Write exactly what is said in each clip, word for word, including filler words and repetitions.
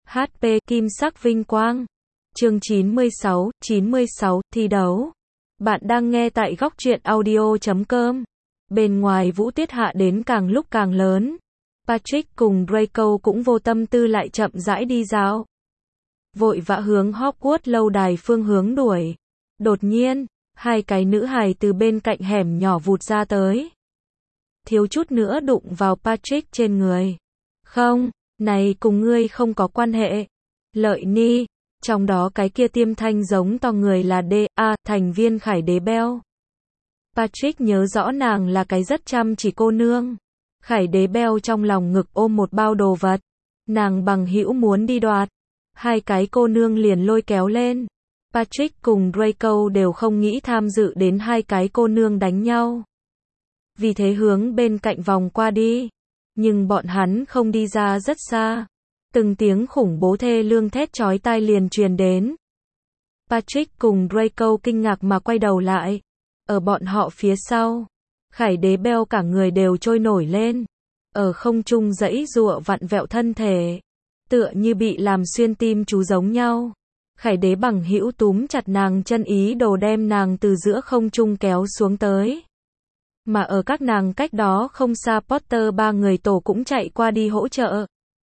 hát pê Kim sắc vinh quang. Chương chín mươi sáu, chín mươi sáu, thi đấu. Bạn đang nghe tại góc truyện audio chấm com. Bên ngoài vũ tiết hạ đến càng lúc càng lớn. Patrick cùng Draco cũng vô tâm tư lại chậm rãi đi dạo. Vội vã hướng Hogwarts lâu đài phương hướng đuổi. Đột nhiên, hai cái nữ hài từ bên cạnh hẻm nhỏ vụt ra tới. Thiếu chút nữa đụng vào Patrick trên người. Không, này cùng ngươi không có quan hệ. Lợi Ni, trong đó cái kia tiêm thanh giống to người là D A, thành viên Khải Đế Bell. Patrick nhớ rõ nàng là cái rất chăm chỉ cô nương. Khải Đế Bell trong lòng ngực ôm một bao đồ vật. Nàng bằng hữu muốn đi đoạt. Hai cái cô nương liền lôi kéo lên. Patrick cùng Draco đều không nghĩ tham dự đến hai cái cô nương đánh nhau. Vì thế hướng bên cạnh vòng qua đi. Nhưng bọn hắn không đi ra rất xa. Từng tiếng khủng bố thê lương thét chói tai liền truyền đến. Patrick cùng Draco kinh ngạc mà quay đầu lại. Ở bọn họ phía sau, Khải Đế Bell cả người đều trôi nổi lên. Ở không trung giãy giụa vặn vẹo thân thể. Tựa như bị làm xuyên tim chú giống nhau. Khải Đế bằng hữu túm chặt nàng chân ý đồ đem nàng từ giữa không trung kéo xuống tới. Mà ở các nàng cách đó không xa Potter ba người tổ cũng chạy qua đi hỗ trợ.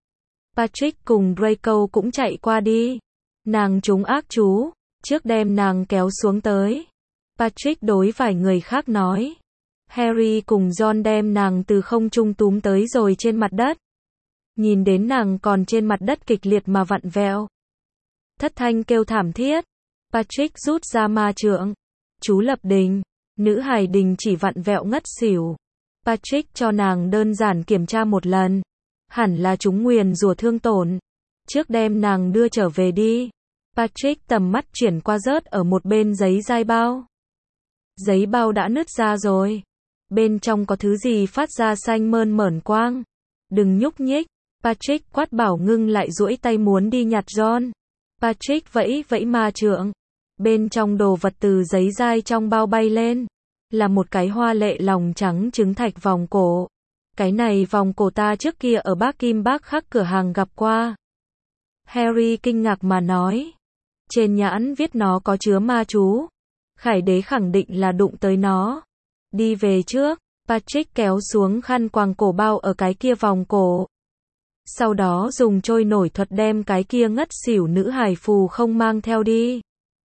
Patrick cùng Draco cũng chạy qua đi. Nàng trúng ác chú, trước đem nàng kéo xuống tới. Patrick đối vài người khác nói. Harry cùng John đem nàng từ không trung túm tới rồi trên mặt đất. Nhìn đến nàng còn trên mặt đất kịch liệt mà vặn vẹo. Thất thanh kêu thảm thiết. Patrick rút ra ma trượng. Chú lập đình. Nữ hài đình chỉ vặn vẹo ngất xỉu. Patrick cho nàng đơn giản kiểm tra một lần. Hẳn là chúng nguyền rủa thương tổn. Trước đem nàng đưa trở về đi. Patrick tầm mắt chuyển qua rớt ở một bên giấy dai bao. Giấy bao đã nứt ra rồi. Bên trong có thứ gì phát ra xanh mơn mởn quang. Đừng nhúc nhích. Patrick quát bảo ngưng lại duỗi tay muốn đi nhặt John. Patrick vẫy vẫy ma trượng. Bên trong đồ vật từ giấy dai trong bao bay lên. Là một cái hoa lệ lòng trắng trứng thạch vòng cổ. Cái này vòng cổ ta trước kia ở Bác Kim Bác Khắc cửa hàng gặp qua. Harry kinh ngạc mà nói. Trên nhãn viết nó có chứa ma chú. Khải Đế khẳng định là đụng tới nó. Đi về trước. Patrick kéo xuống khăn quàng cổ bao ở cái kia vòng cổ. Sau đó dùng trôi nổi thuật đem cái kia ngất xỉu nữ hài phù không mang theo đi.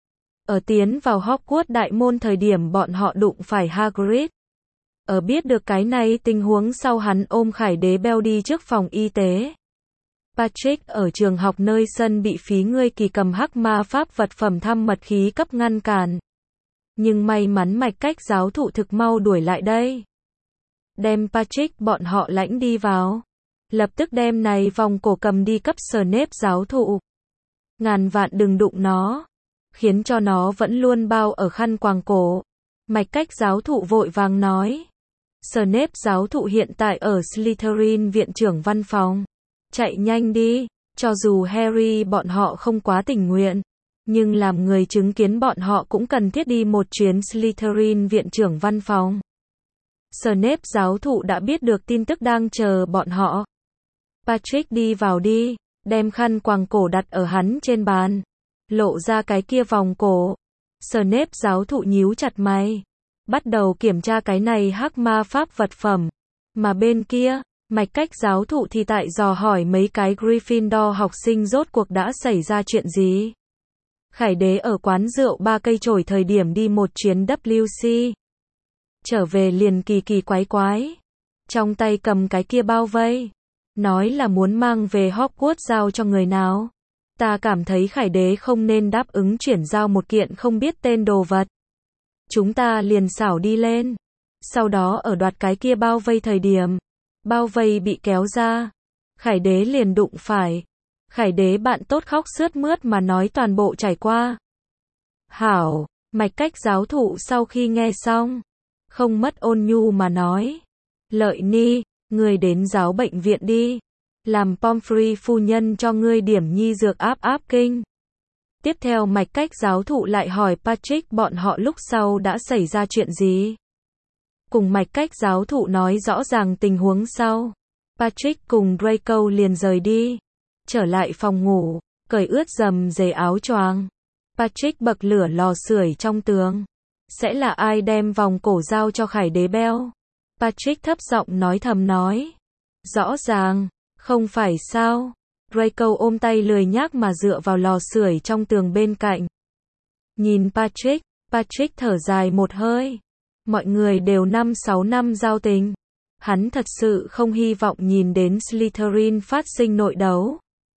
Ở tiến vào Hogwarts đại môn thời điểm bọn họ đụng phải Hagrid. Ở biết được cái này tình huống sau hắn ôm Khải Đế Bell đi trước phòng y tế. Patrick ở trường học nơi sân bị phí ngươi kỳ cầm hắc ma pháp vật phẩm thăm mật khí cấp ngăn cản. Nhưng may mắn mạch cách giáo thụ thực mau đuổi lại đây. Đem Patrick bọn họ lãnh đi vào. Lập tức đem này vòng cổ cầm đi cấp Snape giáo thụ. Ngàn vạn đừng đụng nó. Khiến cho nó vẫn luôn bao ở khăn quàng cổ. Mạch cách giáo thụ vội vàng nói. Snape giáo thụ hiện tại ở Slytherin viện trưởng văn phòng. Chạy nhanh đi. Cho dù Harry bọn họ không quá tình nguyện. Nhưng làm người chứng kiến bọn họ cũng cần thiết đi một chuyến Slytherin viện trưởng văn phòng. Snape giáo thụ đã biết được tin tức đang chờ bọn họ. Patrick đi vào đi. Đem khăn quàng cổ đặt ở hắn trên bàn. Lộ ra cái kia vòng cổ. Snape giáo thụ nhíu chặt mày. Bắt đầu kiểm tra cái này hắc ma pháp vật phẩm. Mà bên kia, mạch cách giáo thụ thì tại dò hỏi mấy cái Gryffindor học sinh rốt cuộc đã xảy ra chuyện gì. Khải Đế ở quán rượu ba cây chổi thời điểm đi một chuyến W C. Trở về liền kỳ kỳ quái quái. Trong tay cầm cái kia bao vây. Nói là muốn mang về Hogwarts giao cho người nào. Ta cảm thấy Khải Đế không nên đáp ứng chuyển giao một kiện không biết tên đồ vật. Chúng ta liền xảo đi lên. Sau đó ở đoạt cái kia bao vây thời điểm. Bao vây bị kéo ra. Khải Đế liền đụng phải. Khải Đế bạn tốt khóc sướt mướt mà nói toàn bộ trải qua. Hảo, mạch cách giáo thụ sau khi nghe xong. Không mất ôn nhu mà nói. Lợi Ni, ngươi đến giáo bệnh viện đi. Làm Pomfrey phu nhân cho ngươi điểm nhi dược áp áp kinh. Tiếp theo mạch cách giáo thụ lại hỏi Patrick bọn họ lúc sau đã xảy ra chuyện gì. Cùng mạch cách giáo thụ nói rõ ràng tình huống sau. Patrick cùng Draco liền rời đi. trở lại phòng ngủ, cởi ướt dầm dề áo choàng. Patrick bậc lửa lò sưởi trong tường. Sẽ là ai đem vòng cổ giao cho Khải Đế Bell? Patrick thấp giọng nói thầm nói. Rõ ràng, không phải sao? Draco ôm tay lười nhác mà dựa vào lò sưởi trong tường bên cạnh. Nhìn Patrick, Patrick thở dài một hơi. Mọi người đều năm sáu năm giao tình. Hắn thật sự không hy vọng nhìn đến Slytherin phát sinh nội đấu.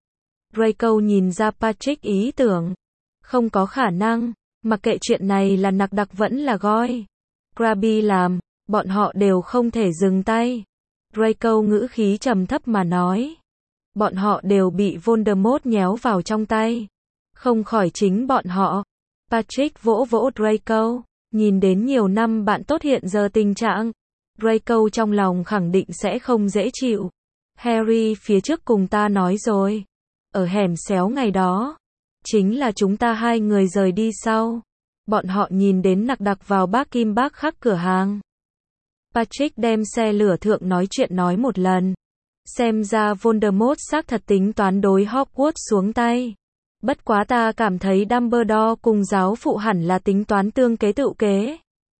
Draco nhìn ra Patrick ý tưởng. Không có khả năng, mặc kệ chuyện này là nặc đặc vẫn là Goi Grabby làm, bọn họ đều không thể dừng tay. Draco ngữ khí trầm thấp mà nói. Bọn họ đều bị Voldemort nhéo vào trong tay. Không khỏi chính bọn họ. Patrick vỗ vỗ Draco. Nhìn đến nhiều năm bạn tốt hiện giờ tình trạng. Draco trong lòng khẳng định sẽ không dễ chịu. Harry phía trước cùng ta nói rồi. Ở hẻm xéo ngày đó. Chính là chúng ta hai người rời đi sau. Bọn họ nhìn đến nặc đặc vào bác Kim bác khắc cửa hàng. Patrick đem xe lửa thượng nói chuyện nói một lần. Xem ra Voldemort xác thật tính toán đối Hogwarts xuống tay. Bất quá ta cảm thấy Dumbledore cùng giáo phụ hẳn là tính toán tương kế tự kế.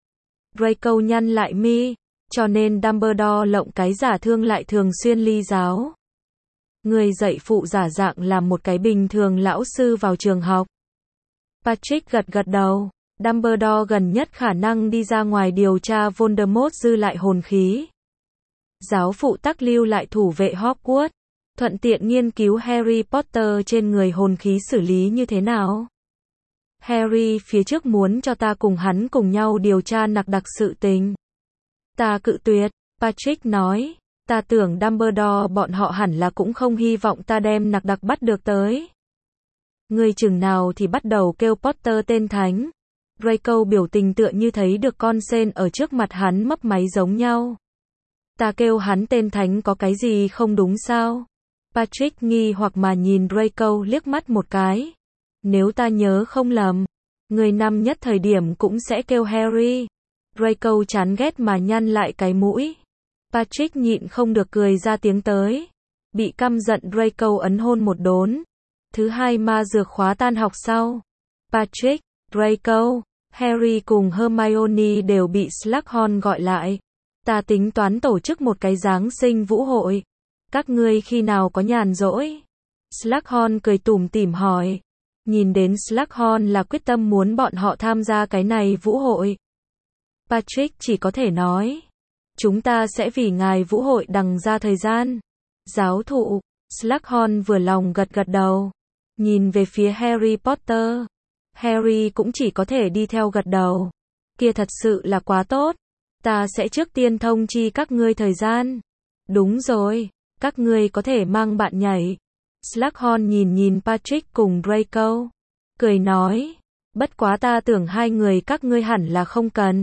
Draco nhăn lại mi, cho nên Dumbledore lộng cái giả thương lại thường xuyên ly giáo. Người dạy phụ giả dạng làm một cái bình thường lão sư vào trường học. Patrick gật gật đầu. Dumbledore gần nhất khả năng đi ra ngoài điều tra Voldemort dư lại hồn khí. Giáo phụ tắc lưu lại thủ vệ Hogwarts, thuận tiện nghiên cứu Harry Potter trên người hồn khí xử lý như thế nào. Harry phía trước muốn cho ta cùng hắn cùng nhau điều tra nặc đặc sự tình. Ta cự tuyệt, Patrick nói. Ta tưởng Dumbledore bọn họ hẳn là cũng không hy vọng ta đem nặc đặc bắt được tới. Người chừng nào thì bắt đầu kêu Potter tên thánh. Draco biểu tình tựa như thấy được con sên ở trước mặt hắn mấp máy giống nhau. Ta kêu hắn tên thánh có cái gì không đúng sao? Patrick nghi hoặc mà nhìn Draco liếc mắt một cái. Nếu ta nhớ không lầm, người năm nhất thời điểm cũng sẽ kêu Harry. Draco chán ghét mà nhăn lại cái mũi. Patrick nhịn không được cười ra tiếng tới. Bị căm giận Draco ấn hôn một đốn. Thứ hai ma dược khóa tan học sau. Patrick, Draco, Harry cùng Hermione đều bị Slughorn gọi lại. Ta tính toán tổ chức một cái Giáng sinh vũ hội. Các ngươi khi nào có nhàn rỗi? Slughorn cười tủm tỉm hỏi. Nhìn đến Slughorn là quyết tâm muốn bọn họ tham gia cái này vũ hội. Patrick chỉ có thể nói. Chúng ta sẽ vì ngài vũ hội đằng ra thời gian. Giáo thụ, Slughorn vừa lòng gật gật đầu. Nhìn về phía Harry Potter. Harry cũng chỉ có thể đi theo gật đầu. Kia thật sự là quá tốt. Ta sẽ trước tiên thông chi các ngươi thời gian. Đúng rồi, các ngươi có thể mang bạn nhảy. Slughorn nhìn nhìn Patrick cùng Draco. Cười nói. Bất quá ta tưởng hai người các ngươi hẳn là không cần.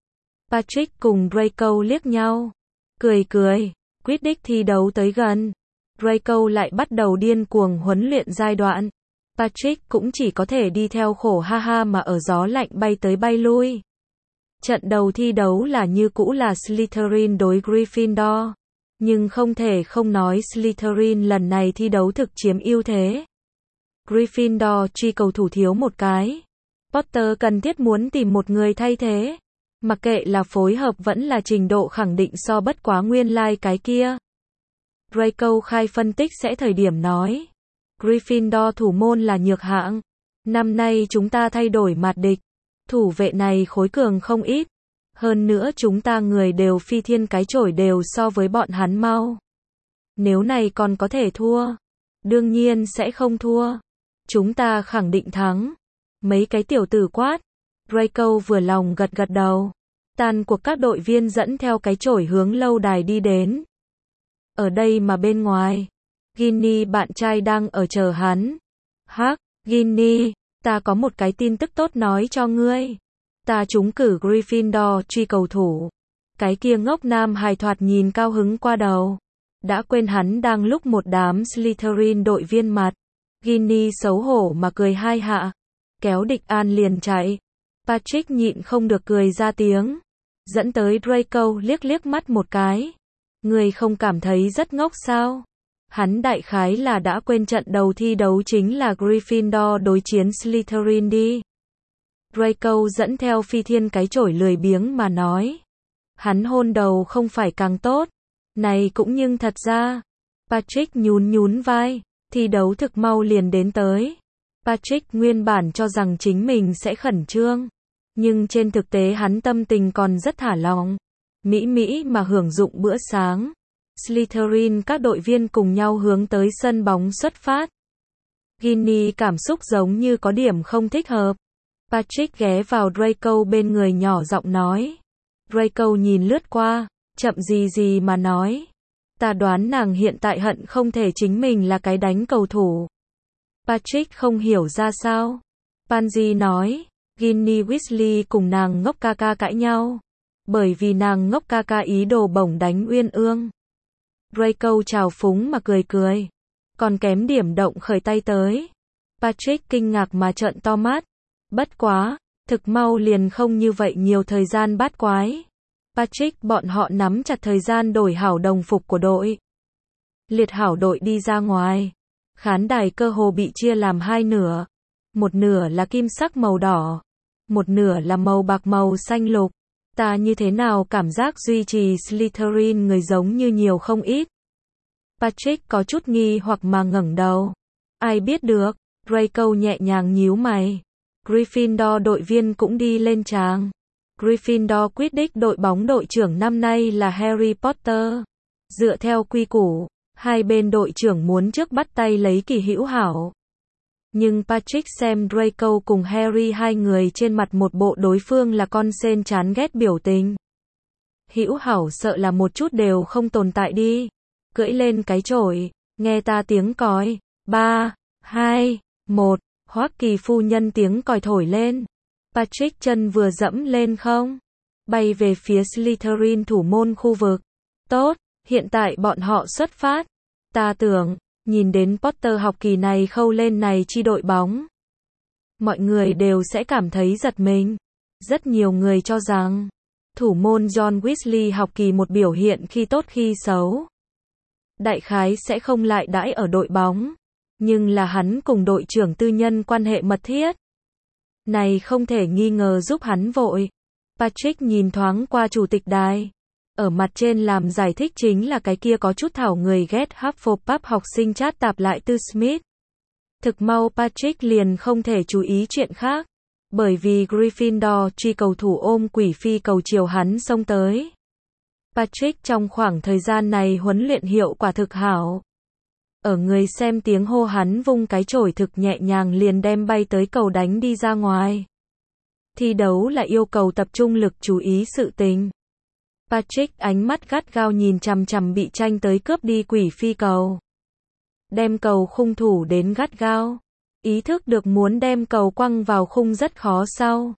Patrick cùng Draco liếc nhau. Cười cười. Quidditch thi đấu tới gần. Draco lại bắt đầu điên cuồng huấn luyện giai đoạn. Patrick cũng chỉ có thể đi theo khổ ha ha mà ở gió lạnh bay tới bay lui. Trận đầu thi đấu là như cũ là Slytherin đối Gryffindor. Nhưng không thể không nói Slytherin lần này thi đấu thực chiếm ưu thế. Gryffindor truy cầu thủ thiếu một cái. Potter cần thiết muốn tìm một người thay thế. Mặc kệ là phối hợp vẫn là trình độ khẳng định so bất quá nguyên lai like cái kia. Draco khai phân tích sẽ thời điểm nói. Gryffindor thủ môn là nhược hạng. Năm nay chúng ta thay đổi mặt địch. Thủ vệ này khối cường không ít. Hơn nữa chúng ta người đều phi thiên cái chổi đều so với bọn hắn mau. Nếu này còn có thể thua. Đương nhiên sẽ không thua. Chúng ta khẳng định thắng. Mấy cái tiểu tử quát. Draco vừa lòng gật gật đầu. Tan cuộc các đội viên dẫn theo cái chổi hướng lâu đài đi đến. Ở đây mà bên ngoài. Ginny bạn trai đang ở chờ hắn. Hắc, Ginny, ta có một cái tin tức tốt nói cho ngươi. Ta trúng cử Gryffindor truy cầu thủ. Cái kia ngốc nam hài thoạt nhìn cao hứng qua đầu. Đã quên hắn đang lúc một đám Slytherin đội viên mặt. Ginny xấu hổ mà cười hai hạ. Kéo địch an liền chạy. Patrick nhịn không được cười ra tiếng. Dẫn tới Draco liếc liếc mắt một cái. Ngươi không cảm thấy rất ngốc sao? Hắn đại khái là đã quên trận đầu thi đấu chính là Gryffindor đối chiến Slytherin đi. Draco dẫn theo Phi Thiên cái chổi lười biếng mà nói. Hắn hôn đầu không phải càng tốt. Này cũng nhưng thật ra. Patrick nhún nhún vai. Thi đấu thực mau liền đến tới. Patrick nguyên bản cho rằng chính mình sẽ khẩn trương. Nhưng trên thực tế hắn tâm tình còn rất thả lỏng. Mỹ mỹ mà hưởng dụng bữa sáng. Slytherin các đội viên cùng nhau hướng tới sân bóng xuất phát. Ginny cảm xúc giống như có điểm không thích hợp. Patrick ghé vào Draco bên người nhỏ giọng nói. Draco nhìn lướt qua, chậm gì gì mà nói. Ta đoán nàng hiện tại hận không thể chính mình là cái đánh cầu thủ. Patrick không hiểu ra sao. Pansy nói, Ginny Weasley cùng nàng ngốc ca ca cãi nhau. Bởi vì nàng ngốc ca ca ý đồ bổng đánh Uyên Ương. Draco trào phúng mà cười cười. Còn kém điểm động khởi tay tới. Patrick kinh ngạc mà trợn to mắt. Bất quá, thực mau liền không như vậy nhiều thời gian bát quái. Patrick bọn họ nắm chặt thời gian đổi hảo đồng phục của đội. Liệt hảo đội đi ra ngoài. Khán đài cơ hồ bị chia làm hai nửa. Một nửa là kim sắc màu đỏ. Một nửa là màu bạc màu xanh lục. Ta như thế nào cảm giác duy trì Slytherin người giống như nhiều không ít. Patrick có chút nghi hoặc mà ngẩng đầu. Ai biết được, Draco nhẹ nhàng nhíu mày. Gryffindor đội viên cũng đi lên tràng. Gryffindor quyết định đội bóng đội trưởng năm nay là Harry Potter. Dựa theo quy củ, hai bên đội trưởng muốn trước bắt tay lấy kỳ hữu hảo. Nhưng Patrick xem Draco cùng Harry hai người trên mặt một bộ đối phương là con sên chán ghét biểu tình. Hữu hảo sợ là một chút đều không tồn tại đi. Cưỡi lên cái chổi, nghe ta tiếng còi. Ba, hai, một, Hoắc Kỳ phu nhân tiếng còi thổi lên. Patrick chân vừa dẫm lên không, bay về phía Slytherin thủ môn khu vực. Tốt, hiện tại bọn họ xuất phát. Ta tưởng, nhìn đến Potter học kỳ này khâu lên này chi đội bóng. Mọi người đều sẽ cảm thấy giật mình. Rất nhiều người cho rằng, thủ môn John Weasley học kỳ một biểu hiện khi tốt khi xấu. Đại khái sẽ không lại đãi ở đội bóng. Nhưng là hắn cùng đội trưởng tư nhân quan hệ mật thiết. Này không thể nghi ngờ giúp hắn vội. Patrick nhìn thoáng qua chủ tịch đài. Ở mặt trên làm giải thích chính là cái kia có chút thảo người ghét Hufflepuff học sinh chát tạp lại Tư Smith. Thực mau Patrick liền không thể chú ý chuyện khác. Bởi vì Gryffindor truy cầu thủ ôm quỷ phi cầu chiều hắn xông tới. Patrick trong khoảng thời gian này huấn luyện hiệu quả thực hảo. Ở người xem tiếng hô hắn vung cái chổi thực nhẹ nhàng liền đem bay tới cầu đánh đi ra ngoài. Thi đấu là yêu cầu tập trung lực chú ý sự tình. Patrick ánh mắt gắt gao nhìn chằm chằm bị tranh tới cướp đi quỷ phi cầu. Đem cầu khung thủ đến gắt gao. Ý thức được muốn đem cầu quăng vào khung rất khó sau.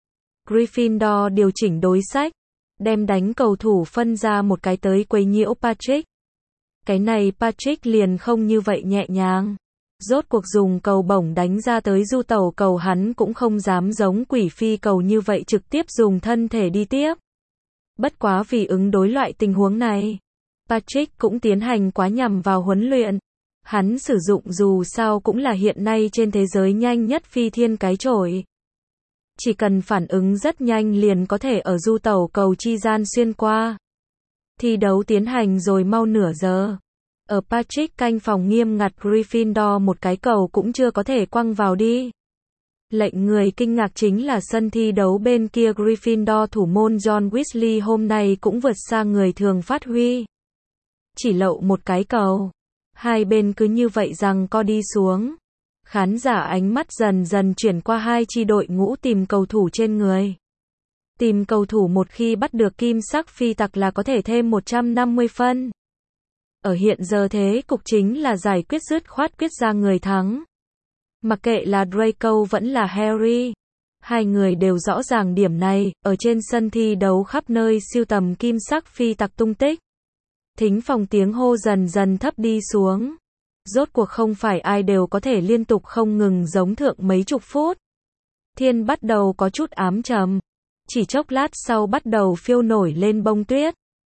Gryffindor điều chỉnh đối sách. Đem đánh cầu thủ phân ra một cái tới quấy nhiễu Patrick. Cái này Patrick liền không như vậy nhẹ nhàng. Rốt cuộc dùng cầu bổng đánh ra tới du tàu cầu hắn cũng không dám giống quỷ phi cầu như vậy trực tiếp dùng thân thể đi tiếp. Bất quá vì ứng đối loại tình huống này, Patrick cũng tiến hành quá nhằm vào huấn luyện. Hắn sử dụng dù sao cũng là hiện nay trên thế giới nhanh nhất phi thiên cái chổi. Chỉ cần phản ứng rất nhanh liền có thể ở du tàu cầu chi gian xuyên qua. Thi đấu tiến hành rồi mau nửa giờ. Ở Patrick canh phòng nghiêm ngặt Gryffindor một cái cầu cũng chưa có thể quăng vào đi. Lệnh người kinh ngạc chính là sân thi đấu bên kia Gryffindor thủ môn John Weasley hôm nay cũng vượt xa người thường phát huy. Chỉ lậu một cái cầu. Hai bên cứ như vậy rằng co đi xuống. Khán giả ánh mắt dần dần chuyển qua hai chi đội ngũ tìm cầu thủ trên người. Tìm cầu thủ một khi bắt được kim sắc phi tặc là có thể thêm một trăm năm mươi phân. Ở hiện giờ thế cục chính là giải quyết dứt khoát quyết ra người thắng. Mặc kệ là Draco vẫn là Harry. Hai người đều rõ ràng điểm này, ở trên sân thi đấu khắp nơi siêu tầm kim sắc phi tặc tung tích. Thính phòng tiếng hô dần dần thấp đi xuống. Rốt cuộc không phải ai đều có thể liên tục không ngừng giống thượng mấy chục phút. Thiên bắt đầu có chút ám trầm. Chỉ chốc lát sau bắt đầu phiêu nổi lên bông tuyết.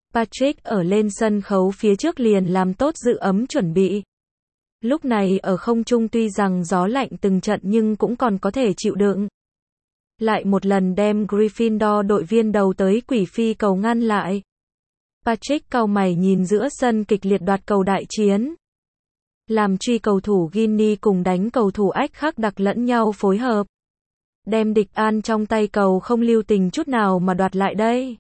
Patrick ở lên sân khấu phía trước liền làm tốt giữ ấm chuẩn bị. Lúc này ở không trung tuy rằng gió lạnh từng trận nhưng cũng còn có thể chịu đựng. Lại một lần đem Gryffindor đội viên đầu tới quỷ phi cầu ngăn lại. Patrick cau mày nhìn giữa sân kịch liệt đoạt cầu đại chiến. Làm truy cầu thủ Ginny cùng đánh cầu thủ ách khắc đặc lẫn nhau phối hợp. Đem địch an trong tay cầu không lưu tình chút nào mà đoạt lại đây.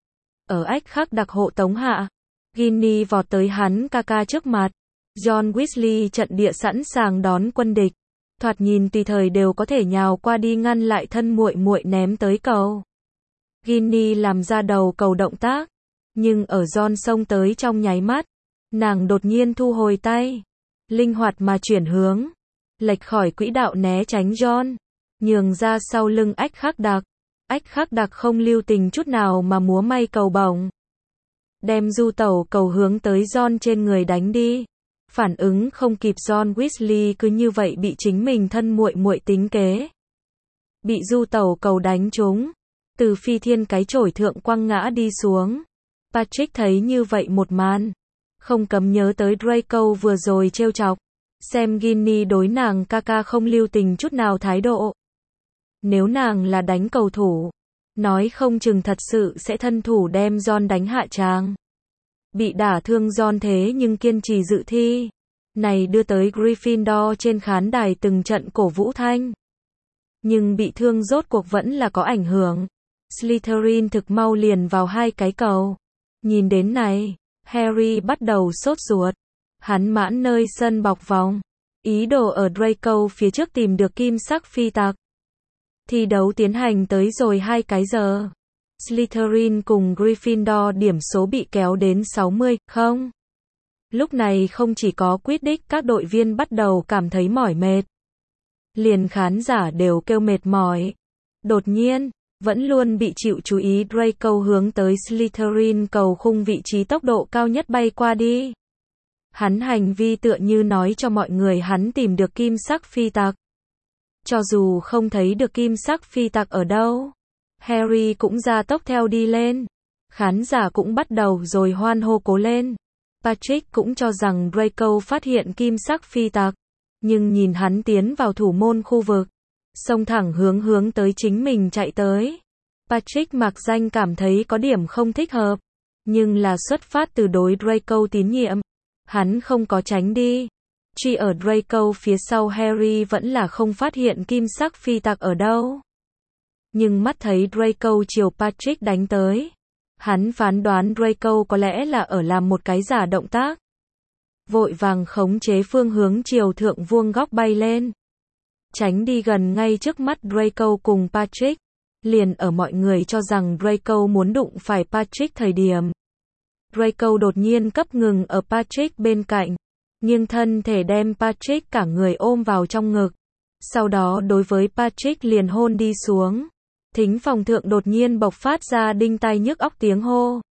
Ở ách khắc đặc hộ tống hạ, Ginny vọt tới hắn ca ca trước mặt. John Weasley trận địa sẵn sàng đón quân địch. Thoạt nhìn tùy thời đều có thể nhào qua đi ngăn lại thân muội muội ném tới cầu. Ginny làm ra đầu cầu động tác. Nhưng ở John xông tới trong nháy mắt, nàng đột nhiên thu hồi tay. Linh hoạt mà chuyển hướng. Lệch khỏi quỹ đạo né tránh John. Nhường ra sau lưng ách khắc đặc. Ách khắc đặc không lưu tình chút nào mà múa may cầu bổng. Đem du tẩu cầu hướng tới John trên người đánh đi. Phản ứng không kịp John Weasley cứ như vậy bị chính mình thân muội muội tính kế. Bị du tẩu cầu đánh trúng. Từ phi thiên cái chổi thượng quăng ngã đi xuống. Patrick thấy như vậy một màn. Không cấm nhớ tới Draco vừa rồi trêu chọc. Xem Ginny đối nàng ca ca không lưu tình chút nào thái độ. Nếu nàng là đánh cầu thủ, nói không chừng thật sự sẽ thân thủ đem John đánh hạ tràng. Bị đả thương John thế nhưng kiên trì dự thi. Này đưa tới Gryffindor trên khán đài từng trận cổ vũ thanh. Nhưng bị thương rốt cuộc vẫn là có ảnh hưởng. Slytherin thực mau liền vào hai cái cầu. Nhìn đến này, Harry bắt đầu sốt ruột. Hắn mãn nơi sân bọc vòng. Ý đồ ở Draco phía trước tìm được kim sắc phi tặc. Thi đấu tiến hành tới rồi hai cái giờ. Slytherin cùng Gryffindor điểm số bị kéo đến sáu mươi không. Lúc này không chỉ có Quidditch các đội viên bắt đầu cảm thấy mỏi mệt. Liền khán giả đều kêu mệt mỏi. Đột nhiên, vẫn luôn bị chịu chú ý Draco hướng tới Slytherin cầu khung vị trí tốc độ cao nhất bay qua đi. Hắn hành vi tựa như nói cho mọi người hắn tìm được kim sắc phi tặc. Cho dù không thấy được kim sắc phi tặc ở đâu, Harry cũng ra tốc theo đi lên. Khán giả cũng bắt đầu rồi hoan hô cố lên. Patrick cũng cho rằng Draco phát hiện kim sắc phi tặc, nhưng nhìn hắn tiến vào thủ môn khu vực, xông thẳng hướng hướng tới chính mình chạy tới. Patrick mặc danh cảm thấy có điểm không thích hợp, nhưng là xuất phát từ đối Draco tín nhiệm. Hắn không có tránh đi. Truy ở Draco phía sau Harry vẫn là không phát hiện kim sắc phi tặc ở đâu. Nhưng mắt thấy Draco chiều Patrick đánh tới. Hắn phán đoán Draco có lẽ là ở làm một cái giả động tác. Vội vàng khống chế phương hướng chiều thượng vuông góc bay lên. Tránh đi gần ngay trước mắt Draco cùng Patrick. Liền ở mọi người cho rằng Draco muốn đụng phải Patrick thời điểm. Draco đột nhiên cấp ngừng ở Patrick bên cạnh. Nghiêng thân thể đem Patrick cả người ôm vào trong ngực. Sau đó đối với Patrick liền hôn đi xuống. Thính phòng thượng đột nhiên bộc phát ra đinh tai nhức óc tiếng hô.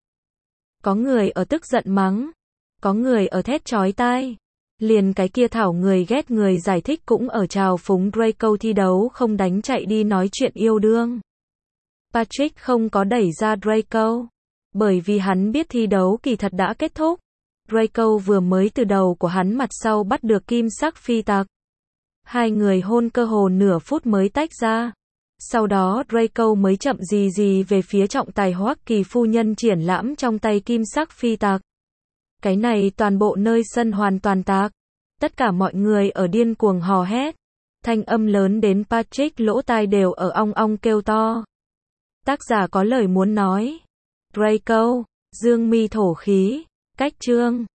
Có người ở tức giận mắng. Có người ở thét chói tai. Liền cái kia thảo người ghét người giải thích cũng ở trào phúng Draco thi đấu không đánh chạy đi nói chuyện yêu đương. Patrick không có đẩy ra Draco. Bởi vì hắn biết thi đấu kỳ thật đã kết thúc. Draco vừa mới từ đầu của hắn mặt sau bắt được kim sắc phi tặc. Hai người hôn cơ hồ nửa phút mới tách ra. Sau đó Draco mới chậm gì gì về phía trọng tài Hoắc Kỳ phu nhân triển lãm trong tay kim sắc phi tặc. Cái này toàn bộ nơi sân hoàn toàn tạc. Tất cả mọi người ở điên cuồng hò hét. Thanh âm lớn đến Patrick lỗ tai đều ở ong ong kêu to. Tác giả có lời muốn nói. Draco, dương mi thổ khí, cách chương.